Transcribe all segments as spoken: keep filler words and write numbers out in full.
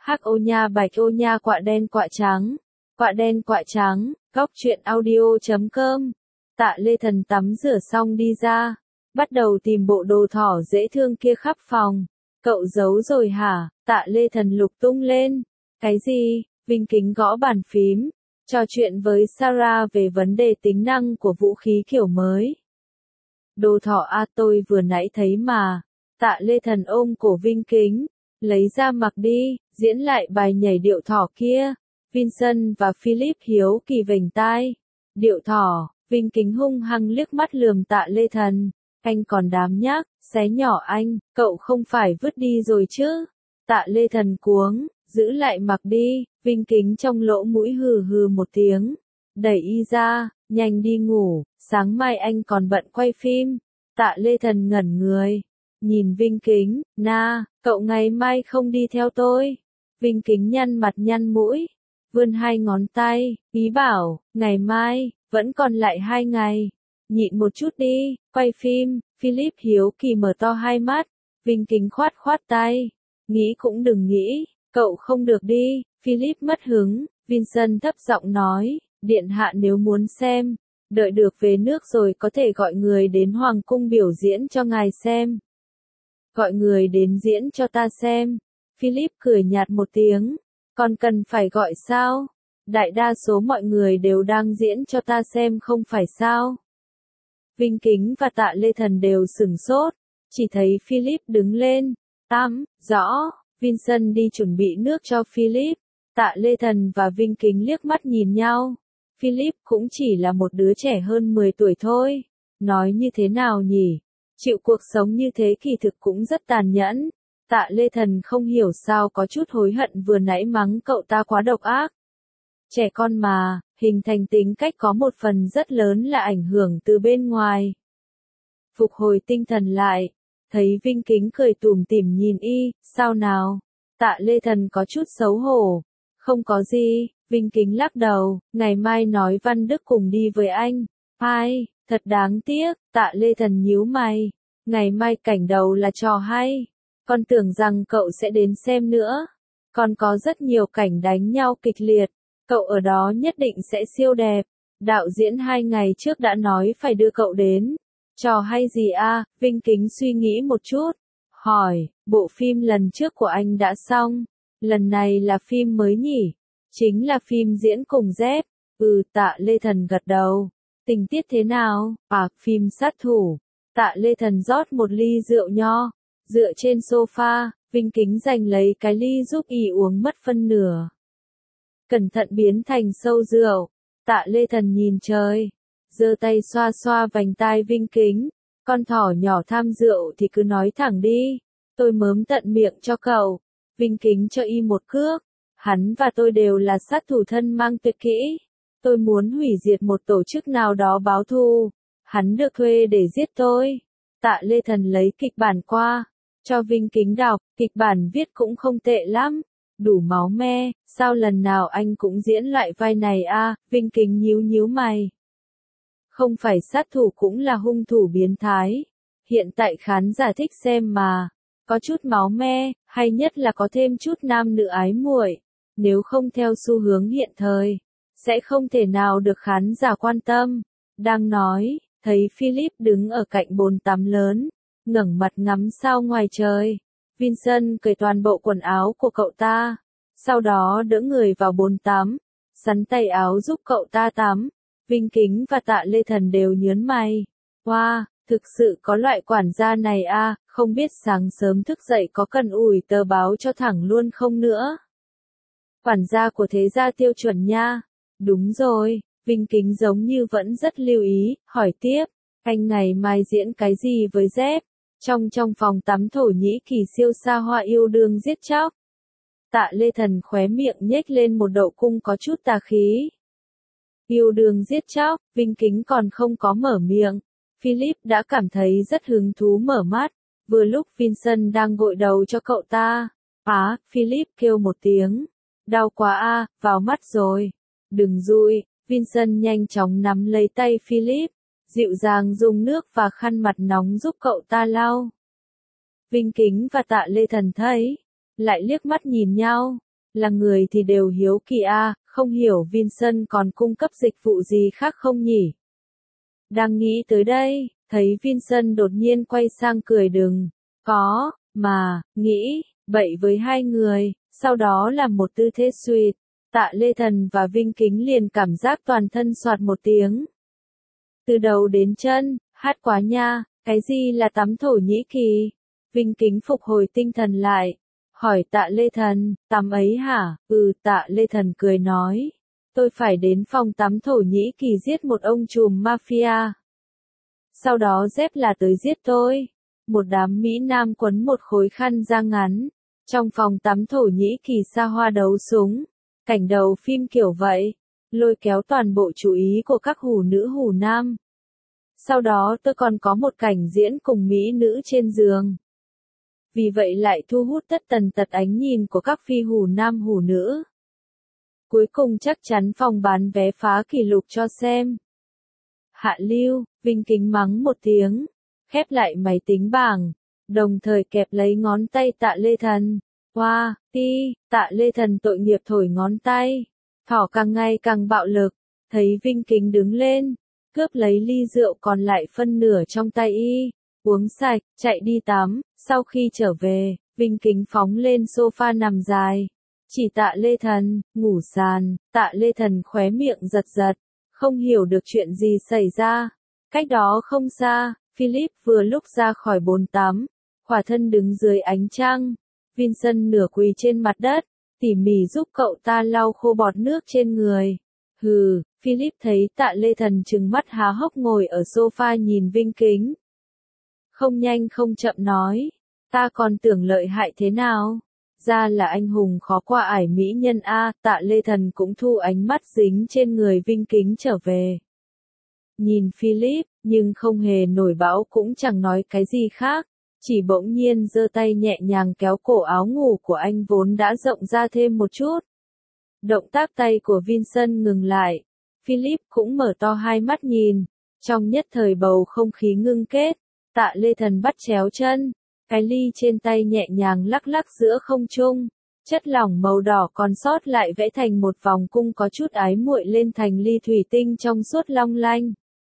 Hắc ô nha bạch ô nha quạ đen quạ trắng, quạ đen quạ trắng, góc truyện audio chấm com. Tạ Lê Thần tắm rửa xong đi ra, bắt đầu tìm bộ đồ thỏ dễ thương kia khắp phòng. Cậu giấu rồi hả? Tạ Lê Thần lục tung lên. Cái gì? Vinh Kính gõ bàn phím, trò chuyện với Sarah về vấn đề tính năng của vũ khí kiểu mới. Đồ thỏ a tôi vừa nãy thấy mà. Tạ Lê Thần ôm cổ Vinh Kính, lấy ra mặc đi, diễn lại bài nhảy điệu thỏ kia. Vincent và Philip hiếu kỳ vểnh tai. Điệu thỏ, Vinh Kính hung hăng liếc mắt lườm Tạ Lê Thần. Anh còn đám nhác, xé nhỏ anh, cậu không phải vứt đi rồi chứ? Tạ Lê Thần cuống, giữ lại mặc đi. Vinh Kính trong lỗ mũi hừ hừ một tiếng, đẩy y ra, nhanh đi ngủ, sáng mai anh còn bận quay phim. Tạ Lê Thần ngẩn người, nhìn Vinh Kính, na, cậu ngày mai không đi theo tôi. Vinh Kính nhăn mặt nhăn mũi, vươn hai ngón tay, ý bảo, ngày mai, vẫn còn lại hai ngày. Nhịn một chút đi, quay phim. Philip hiếu kỳ mở to hai mắt. Vinh Kính khoát khoát tay, nghĩ cũng đừng nghĩ, cậu không được đi. Philip mất hứng. Vincent thấp giọng nói, điện hạ nếu muốn xem, đợi được về nước rồi có thể gọi người đến Hoàng cung biểu diễn cho ngài xem. Gọi người đến diễn cho ta xem. Philip cười nhạt một tiếng, còn cần phải gọi sao? Đại đa số mọi người đều đang diễn cho ta xem không phải sao? Vinh Kính và Tạ Lê Thần đều sửng sốt, chỉ thấy Philip đứng lên, tắm, rõ. Vincent đi chuẩn bị nước cho Philip. Tạ Lê Thần và Vinh Kính liếc mắt nhìn nhau. Philip cũng chỉ là một đứa trẻ hơn mười tuổi thôi. Nói như thế nào nhỉ? Chịu cuộc sống như thế kỳ thực cũng rất tàn nhẫn. Tạ Lê Thần không hiểu sao có chút hối hận vừa nãy mắng cậu ta quá độc ác. Trẻ con mà, hình thành tính cách có một phần rất lớn là ảnh hưởng từ bên ngoài. Phục hồi tinh thần lại, thấy Vinh Kính cười tủm tỉm nhìn y, sao nào? Tạ Lê Thần có chút xấu hổ. Không có gì. Vinh Kính lắc đầu, ngày mai nói Văn Đức cùng đi với anh. Ai, thật đáng tiếc. Tạ Lê Thần nhíu mày, ngày mai cảnh đầu là trò hay. Con tưởng rằng cậu sẽ đến xem nữa. Còn có rất nhiều cảnh đánh nhau kịch liệt. Cậu ở đó nhất định sẽ siêu đẹp. Đạo diễn hai ngày trước đã nói phải đưa cậu đến. Trò hay gì a? Vinh Kính suy nghĩ một chút, hỏi, bộ phim lần trước của anh đã xong, lần này là phim mới nhỉ? Chính là phim diễn cùng dép. Ừ, Tạ Lê Thần gật đầu. Tình tiết thế nào? À, phim sát thủ. Tạ Lê Thần rót một ly rượu nho, dựa trên sofa. Vinh Kính giành lấy cái ly giúp y uống mất phân nửa. Cẩn thận biến thành sâu rượu. Tạ Lê Thần nhìn trời, giơ tay xoa xoa vành tai Vinh Kính. Con thỏ nhỏ tham rượu thì cứ nói thẳng đi, tôi mớm tận miệng cho cậu. Vinh Kính cho y một cước. Hắn và tôi đều là sát thủ thân mang tuyệt kỹ. Tôi muốn hủy diệt một tổ chức nào đó báo thù. Hắn được thuê để giết tôi. Tạ Lê Thần lấy kịch bản qua, cho Vinh Kính đọc. Kịch bản viết cũng không tệ lắm, đủ máu me. Sao lần nào anh cũng diễn loại vai này a? Vinh Kính nhíu nhíu mày. Không phải sát thủ cũng là hung thủ biến thái. Hiện tại khán giả thích xem mà. Có chút máu me, hay nhất là có thêm chút nam nữ ái muội. Nếu không theo xu hướng hiện thời, sẽ không thể nào được khán giả quan tâm. Đang nói, thấy Philip đứng ở cạnh bồn tắm lớn, ngẩng mặt ngắm sao ngoài trời. Vincent cởi toàn bộ quần áo của cậu ta, sau đó đỡ người vào bồn tắm, sắn tay áo giúp cậu ta tắm. Vinh Kính và Tạ Lê Thần đều nhớn mày. Wow, thực sự có loại quản gia này a, không biết sáng sớm thức dậy có cần ủi tờ báo cho thẳng luôn không nữa. Quản gia của thế gia tiêu chuẩn nha. Đúng rồi. Vinh Kính giống như vẫn rất lưu ý, hỏi tiếp, anh ngày mai diễn cái gì với dép? Trong trong phòng tắm Thổ Nhĩ Kỳ siêu xa hoa yêu đương giết chóc. Tạ Lê Thần khóe miệng nhếch lên một độ cung có chút tà khí. Yêu đương giết chóc. Vinh Kính còn không có mở miệng, Philip đã cảm thấy rất hứng thú mở mắt. Vừa lúc Vincent đang gội đầu cho cậu ta. Á, Philip kêu một tiếng. Đau quá a, vào mắt rồi. Đừng dụi. Vincent nhanh chóng nắm lấy tay Philip, dịu dàng dùng nước và khăn mặt nóng giúp cậu ta lau. Vinh Kính và Tạ Lê Thần thấy, lại liếc mắt nhìn nhau. là người thì đều hiếu kỳ a, không hiểu Vincent còn cung cấp dịch vụ gì khác không nhỉ? Đang nghĩ tới đây, thấy Vincent đột nhiên quay sang cười đừng, có, mà, nghĩ, bậy với hai người, sau đó là một tư thế suyệt, Tạ Lê Thần và Vinh Kính liền cảm giác toàn thân soạt một tiếng. Từ đầu đến chân, hát quá nha, cái gì là tắm Thổ Nhĩ Kỳ? Vinh Kính phục hồi tinh thần lại, hỏi Tạ Lê Thần, tắm ấy hả? Ừ, Tạ Lê Thần cười nói, tôi phải đến phòng tắm Thổ Nhĩ Kỳ giết một ông trùm mafia. Sau đó dép là tới giết tôi. Một đám Mỹ Nam quấn một khối khăn da ngắn, trong phòng tắm Thổ Nhĩ Kỳ xa hoa đấu súng, cảnh đầu phim kiểu vậy, lôi kéo toàn bộ chú ý của các hủ nữ hủ nam. Sau đó tôi còn có một cảnh diễn cùng Mỹ nữ trên giường. Vì vậy lại thu hút tất tần tật ánh nhìn của các phi hủ nam hủ nữ. Cuối cùng chắc chắn phòng bán vé phá kỷ lục cho xem. Hạ lưu, Vinh Kính mắng một tiếng, khép lại máy tính bảng, đồng thời kẹp lấy ngón tay Tạ Lê Thần. Hoa, wow, ti, Tạ Lê Thần tội nghiệp thổi ngón tay, thỏ càng ngày càng bạo lực, thấy Vinh Kính đứng lên, cướp lấy ly rượu còn lại phân nửa trong tay y, uống sạch, chạy đi tắm, sau khi trở về, Vinh Kính phóng lên sofa nằm dài, chỉ Tạ Lê Thần, ngủ sàn, Tạ Lê Thần khóe miệng giật giật, không hiểu được chuyện gì xảy ra. Cách đó không xa, Philip vừa lúc ra khỏi bồn tắm, khỏa thân đứng dưới ánh trăng, Vincent nửa quỳ trên mặt đất, tỉ mỉ giúp cậu ta lau khô bọt nước trên người. Hừ, Philip thấy Tạ Lê Thần trừng mắt há hốc ngồi ở sofa nhìn Vinh Kính. Không nhanh không chậm nói, ta còn tưởng lợi hại thế nào? Ra là anh hùng khó qua ải mỹ nhân a, Tạ Lê Thần cũng thu ánh mắt dính trên người Vinh Kính trở về. Nhìn Philip, nhưng không hề nổi bão cũng chẳng nói cái gì khác, chỉ bỗng nhiên giơ tay nhẹ nhàng kéo cổ áo ngủ của anh vốn đã rộng ra thêm một chút. Động tác tay của Vincent ngừng lại, Philip cũng mở to hai mắt nhìn, trong nhất thời bầu không khí ngưng kết, Tạ Lê Thần bắt chéo chân, cái ly trên tay nhẹ nhàng lắc lắc giữa không trung, chất lỏng màu đỏ còn sót lại vẽ thành một vòng cung có chút ái muội lên thành ly thủy tinh trong suốt long lanh.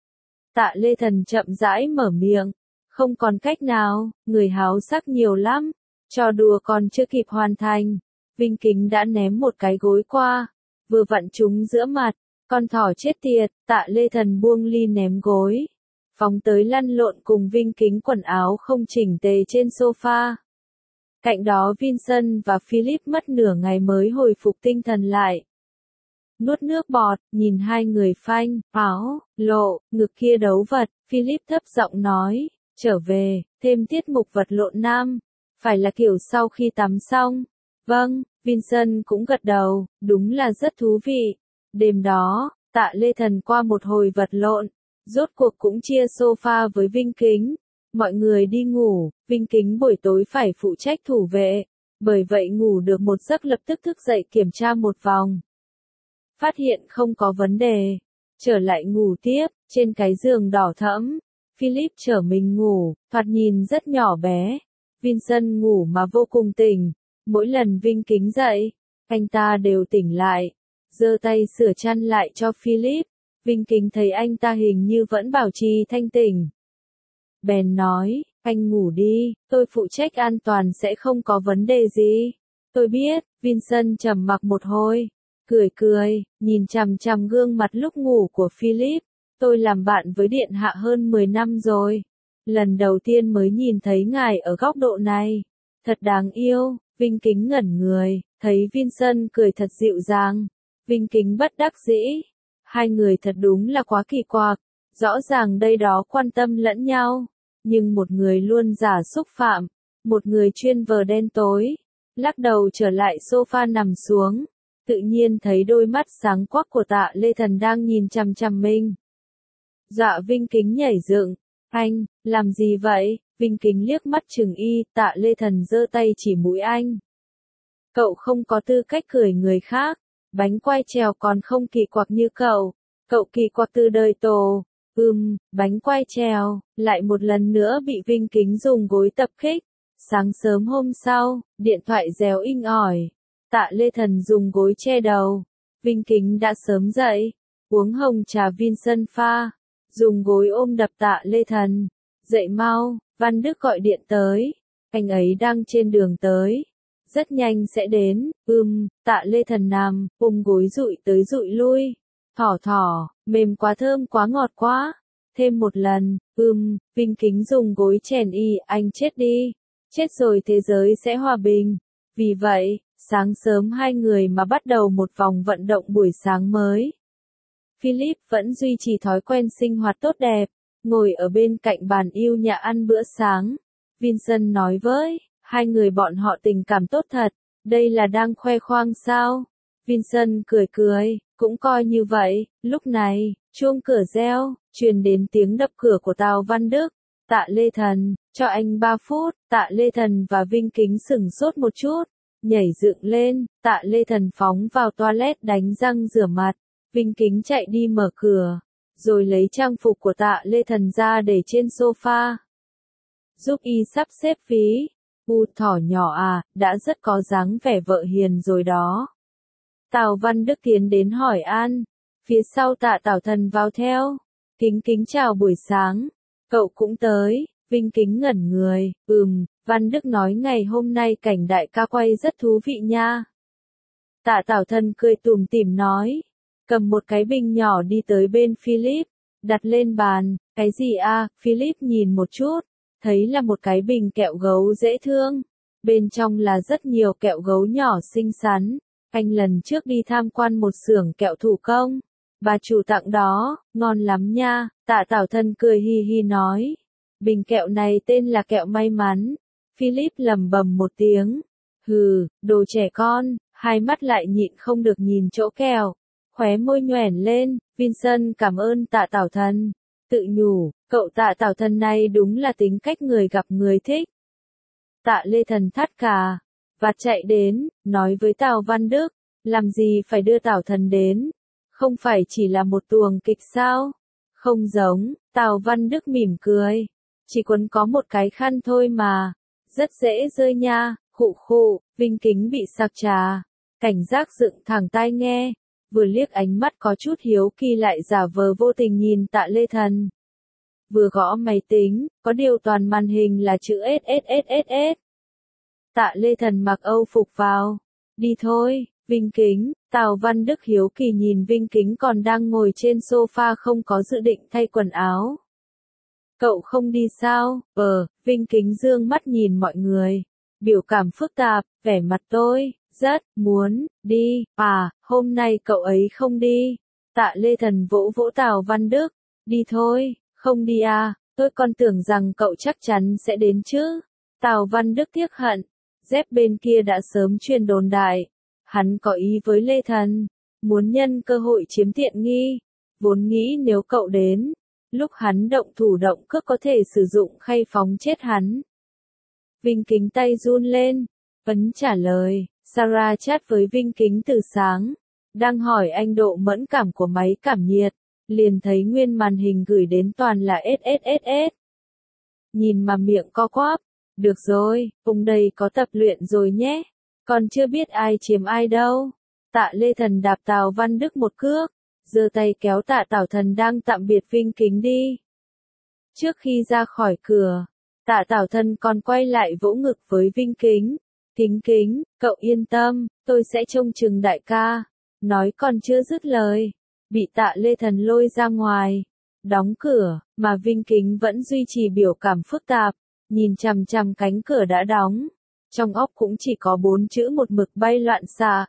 Tạ Lê Thần chậm rãi mở miệng, không còn cách nào, người háo sắc nhiều lắm, trò đùa còn chưa kịp hoàn thành, Vinh Kính đã ném một cái gối qua, vừa vặn trúng giữa mặt, con thỏ chết tiệt, Tạ Lê Thần buông ly ném gối, phóng tới lăn lộn cùng Vinh Kính quần áo không chỉnh tề trên sofa. Cạnh đó Vincent và Philip mất nửa ngày mới hồi phục tinh thần lại. Nuốt nước bọt, nhìn hai người phanh, áo, lộ, ngực kia đấu vật, Philip thấp giọng nói, trở về, thêm tiết mục vật lộn nam, phải là kiểu sau khi tắm xong. Vâng, Vincent cũng gật đầu, đúng là rất thú vị. Đêm đó, Tạ Lê Thần qua một hồi vật lộn, rốt cuộc cũng chia sofa với Vinh Kính. Mọi người đi ngủ, Vinh Kính buổi tối phải phụ trách thủ vệ, bởi vậy ngủ được một giấc lập tức thức dậy kiểm tra một vòng. Phát hiện không có vấn đề, trở lại ngủ tiếp, trên cái giường đỏ thẫm, Philip trở mình ngủ, thoạt nhìn rất nhỏ bé. Vincent ngủ mà vô cùng tỉnh, mỗi lần Vinh Kính dậy, anh ta đều tỉnh lại, giơ tay sửa chăn lại cho Philip. Vinh Kính thấy anh ta hình như vẫn bảo trì thanh tỉnh. Bèn nói, anh ngủ đi, tôi phụ trách an toàn sẽ không có vấn đề gì. Tôi biết, Vincent trầm mặc một hồi, cười cười, nhìn chằm chằm gương mặt lúc ngủ của Philip. Tôi làm bạn với Điện Hạ hơn mười năm rồi. Lần đầu tiên mới nhìn thấy ngài ở góc độ này. Thật đáng yêu, Vinh Kính ngẩn người, thấy Vincent cười thật dịu dàng. Vinh Kính bất đắc dĩ. Hai người thật đúng là quá kỳ quặc. Rõ ràng đây đó quan tâm lẫn nhau. Nhưng một người luôn giả xúc phạm. Một người chuyên vờ đen tối. Lắc đầu trở lại sofa nằm xuống. Tự nhiên thấy đôi mắt sáng quắc của Tạ Lê Thần đang nhìn chằm chằm mình. Dạ Vinh Kính nhảy dựng. Anh, làm gì vậy? Vinh Kính liếc mắt chừng y, Tạ Lê Thần giơ tay chỉ mũi anh. Cậu không có tư cách cười người khác. Bánh quai trèo còn không kỳ quặc như cậu. Cậu kỳ quặc từ đời Tổ. Ừm, bánh quai trèo, lại một lần nữa bị Vinh Kính dùng gối tập kích. Sáng sớm hôm sau, điện thoại réo inh ỏi. Tạ Lê Thần dùng gối che đầu. Vinh Kính đã sớm dậy, uống hồng trà Vincent pha, dùng gối ôm đập Tạ Lê Thần. Dậy mau, Văn Đức gọi điện tới, anh ấy đang trên đường tới. Rất nhanh sẽ đến, ưm, Tạ Lê Thần nằm, ôm gối dụi tới dụi lui. Thỏ thỏ, mềm quá thơm quá ngọt quá. Thêm một lần, ưm, Vinh Kính dùng gối chèn y, anh chết đi. Chết rồi thế giới sẽ hòa bình. Vì vậy, sáng sớm hai người mà bắt đầu một vòng vận động buổi sáng mới. Philip vẫn duy trì thói quen sinh hoạt tốt đẹp, ngồi ở bên cạnh bàn yêu nhà ăn bữa sáng. Vincent nói với, hai người bọn họ tình cảm tốt thật, đây là đang khoe khoang sao? Vincent cười cười, cũng coi như vậy. Lúc này, chuông cửa reo, truyền đến tiếng đập cửa của Tào Văn Đức. Tạ Lê Thần, cho anh ba phút. Tạ Lê Thần và Vinh Kính sửng sốt một chút, nhảy dựng lên. Tạ Lê Thần phóng vào toilet đánh răng rửa mặt. Vinh Kính chạy đi mở cửa, rồi lấy trang phục của Tạ Lê Thần ra để trên sofa. Giúp y sắp xếp phí. U thỏ nhỏ à, đã rất có dáng vẻ vợ hiền rồi đó. Tào Văn Đức tiến đến hỏi an. Phía sau Tạ Tảo Thần vào theo. Kính kính chào buổi sáng. Cậu cũng tới. Vinh Kính ngẩn người. Ừm, Văn Đức nói ngày hôm nay cảnh đại ca quay rất thú vị nha. Tạ Tảo Thần cười tủm tỉm nói. Cầm một cái bình nhỏ đi tới bên Philip. Đặt lên bàn. Cái gì à? Philip nhìn một chút. Thấy là một cái bình kẹo gấu dễ thương. Bên trong là rất nhiều kẹo gấu nhỏ xinh xắn. Anh lần trước đi tham quan một xưởng kẹo thủ công. Bà chủ tặng đó, ngon lắm nha. Tạ Tảo Thần cười hi hi nói. Bình kẹo này tên là kẹo may mắn. Philip lẩm bẩm một tiếng. Hừ, đồ trẻ con. Hai mắt lại nhịn không được nhìn chỗ kẹo. Khóe môi nhoẻn lên. Vincent cảm ơn Tạ Tảo Thần. Tự nhủ, cậu Tạ Tảo Thần này đúng là tính cách người gặp người thích. Tạ Lê Thần thắt cà, vạt chạy đến, nói với Tào Văn Đức, làm gì phải đưa Tảo Thần đến, không phải chỉ là một tuồng kịch sao? Không giống, Tào Văn Đức mỉm cười, chỉ quấn có một cái khăn thôi mà, rất dễ rơi nha. Khụ khụ. Vinh Kính bị sặc trà, cảnh giác dựng thẳng tai nghe, vừa liếc ánh mắt có chút hiếu kỳ lại giả vờ vô tình nhìn Tạ Lê Thần. Vừa gõ máy tính, có điều toàn màn hình là chữ ét ét ét ét ét. Tạ Lê Thần mặc Âu phục vào. Đi thôi, Vinh Kính. Tào Văn Đức hiếu kỳ nhìn Vinh Kính còn đang ngồi trên sofa không có dự định thay quần áo. Cậu không đi sao? Ờ, Vinh Kính dương mắt nhìn mọi người. Biểu cảm phức tạp, vẻ mặt tôi, rất, muốn, đi. À, hôm nay cậu ấy không đi. Tạ Lê Thần vỗ vỗ Tào Văn Đức. Đi thôi, không đi à, tôi còn tưởng rằng cậu chắc chắn sẽ đến chứ. Tào Văn Đức tiếc hận. Dép bên kia đã sớm truyền đồn đại. Hắn có ý với Lê Thần. Muốn nhân cơ hội chiếm tiện nghi. Vốn nghĩ nếu cậu đến, lúc hắn động thủ động cước có thể sử dụng khay phóng chết hắn. Vinh Kính tay run lên. Ấn trả lời. Sarah chat với Vinh Kính từ sáng. Đang hỏi anh độ mẫn cảm của máy cảm nhiệt. Liền thấy nguyên màn hình gửi đến toàn là ét ét ét ét. Nhìn mà miệng co quắp. Được rồi, ông đây có tập luyện rồi nhé. Còn chưa biết ai chiếm ai đâu. Tạ Lê Thần đạp Tào Văn Đức một cước. Giơ tay kéo Tạ Tảo Thần đang tạm biệt Vinh Kính đi. Trước khi ra khỏi cửa, Tạ Tảo Thần còn quay lại vỗ ngực với Vinh Kính. Kính Kính, cậu yên tâm, tôi sẽ trông chừng đại ca. Nói còn chưa dứt lời, bị Tạ Lê Thần lôi ra ngoài. Đóng cửa, mà Vinh Kính vẫn duy trì biểu cảm phức tạp, nhìn chằm chằm cánh cửa đã đóng. Trong óc cũng chỉ có bốn chữ một mực bay loạn xạ.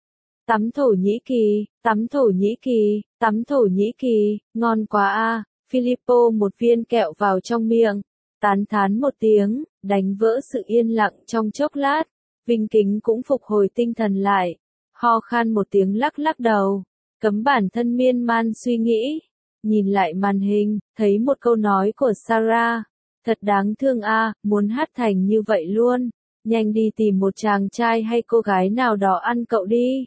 Tắm Thổ Nhĩ Kỳ, tắm Thổ Nhĩ Kỳ, tắm Thổ Nhĩ Kỳ, ngon quá a. Filippo một viên kẹo vào trong miệng, tán thán một tiếng, đánh vỡ sự yên lặng trong chốc lát. Vinh Kính cũng phục hồi tinh thần lại, ho khan một tiếng lắc lắc đầu, cấm bản thân miên man suy nghĩ. Nhìn lại màn hình, thấy một câu nói của Sarah, thật đáng thương a, muốn hát thành như vậy luôn. Nhanh đi tìm một chàng trai hay cô gái nào đó ăn cậu đi.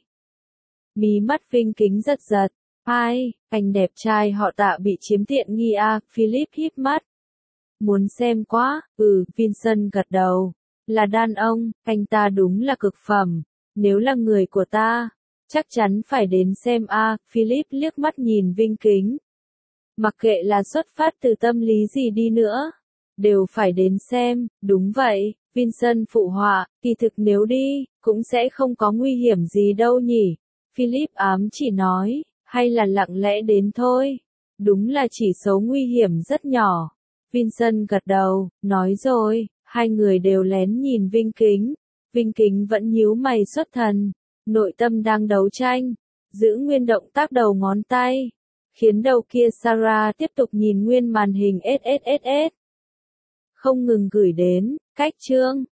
Mí mắt Vinh Kính giật giật. Ai, anh đẹp trai họ Tạ bị chiếm tiện nghi à, Philip híp mắt. Muốn xem quá, ừ, Vincent gật đầu. Là đàn ông, anh ta đúng là cực phẩm. nếu là người của ta, chắc chắn phải đến xem a. Philip liếc mắt nhìn Vinh Kính. Mặc kệ là xuất phát từ tâm lý gì đi nữa, đều phải đến xem, đúng vậy, Vincent phụ họa, kỳ thực nếu đi, cũng sẽ không có nguy hiểm gì đâu nhỉ. Philip ám chỉ nói, hay là lặng lẽ đến thôi, đúng là chỉ số nguy hiểm rất nhỏ. Vincent gật đầu, nói rồi, hai người đều lén nhìn Vinh Kính. Vinh Kính vẫn nhíu mày xuất thần, nội tâm đang đấu tranh, giữ nguyên động tác đầu ngón tay, khiến đầu kia Sarah tiếp tục nhìn nguyên màn hình ét ét ét ét. Không ngừng gửi đến, cách chương.